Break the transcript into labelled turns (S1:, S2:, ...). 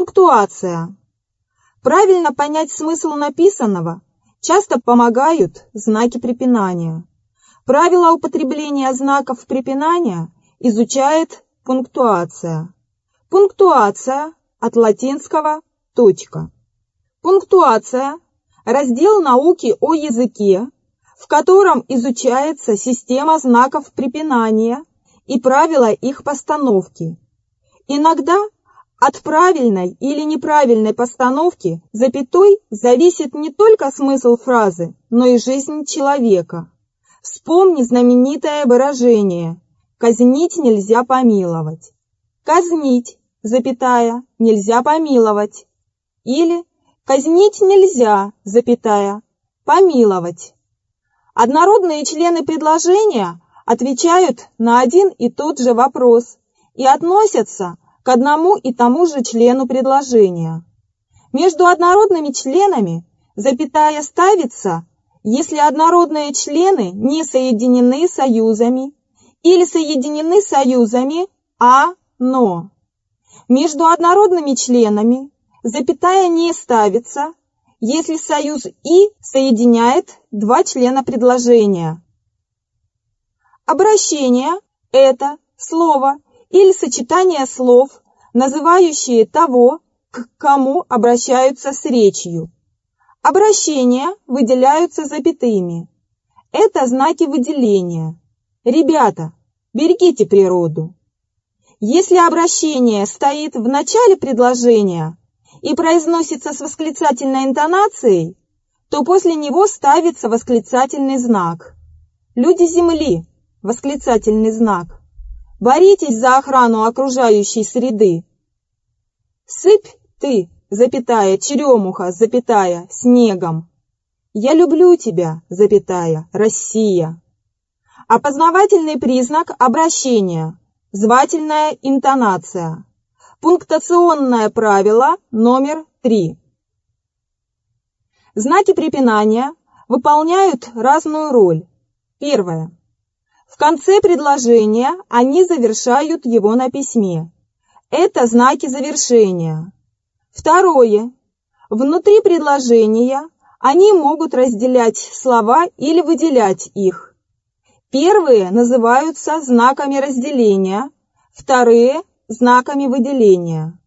S1: Пунктуация. Правильно понять смысл написанного часто помогают знаки препинания. Правила употребления знаков препинания изучает пунктуация. Пунктуация от латинского «точка». Пунктуация – раздел науки о языке, в котором изучается система знаков препинания и правила их постановки. Иногда от правильной или неправильной постановки запятой зависит не только смысл фразы, но и жизнь человека. Вспомни знаменитое выражение «казнить нельзя помиловать». Казнить, запятая, нельзя помиловать. Или казнить нельзя, запятая, помиловать. Однородные члены предложения отвечают на один и тот же вопрос и относятся к одному и тому же члену предложения. Между однородными членами запятая ставится, если однородные члены не соединены союзами или соединены союзами «но». Между однородными членами запятая не ставится, если союз «и» соединяет два члена предложения. Обращение – это слово или сочетание слов, называющие того, к кому обращаются с речью. Обращения выделяются запятыми. Это знаки выделения. Ребята, берегите природу. Если обращение стоит в начале предложения и произносится с восклицательной интонацией, то после него ставится восклицательный знак. Люди Земли – восклицательный знак. Боритесь за охрану окружающей среды. Сыпь ты, запятая, черемуха, запятая, снегом. Я люблю тебя, запятая, Россия. Опознавательный признак обращения. Звательная интонация. Пунктуационное правило номер 3. Знаки препинания выполняют разную роль. Первое. В конце предложения они завершают его на письме. Это знаки завершения. Второе. Внутри предложения они могут разделять слова или выделять их. Первые называются знаками разделения, вторые – знаками выделения.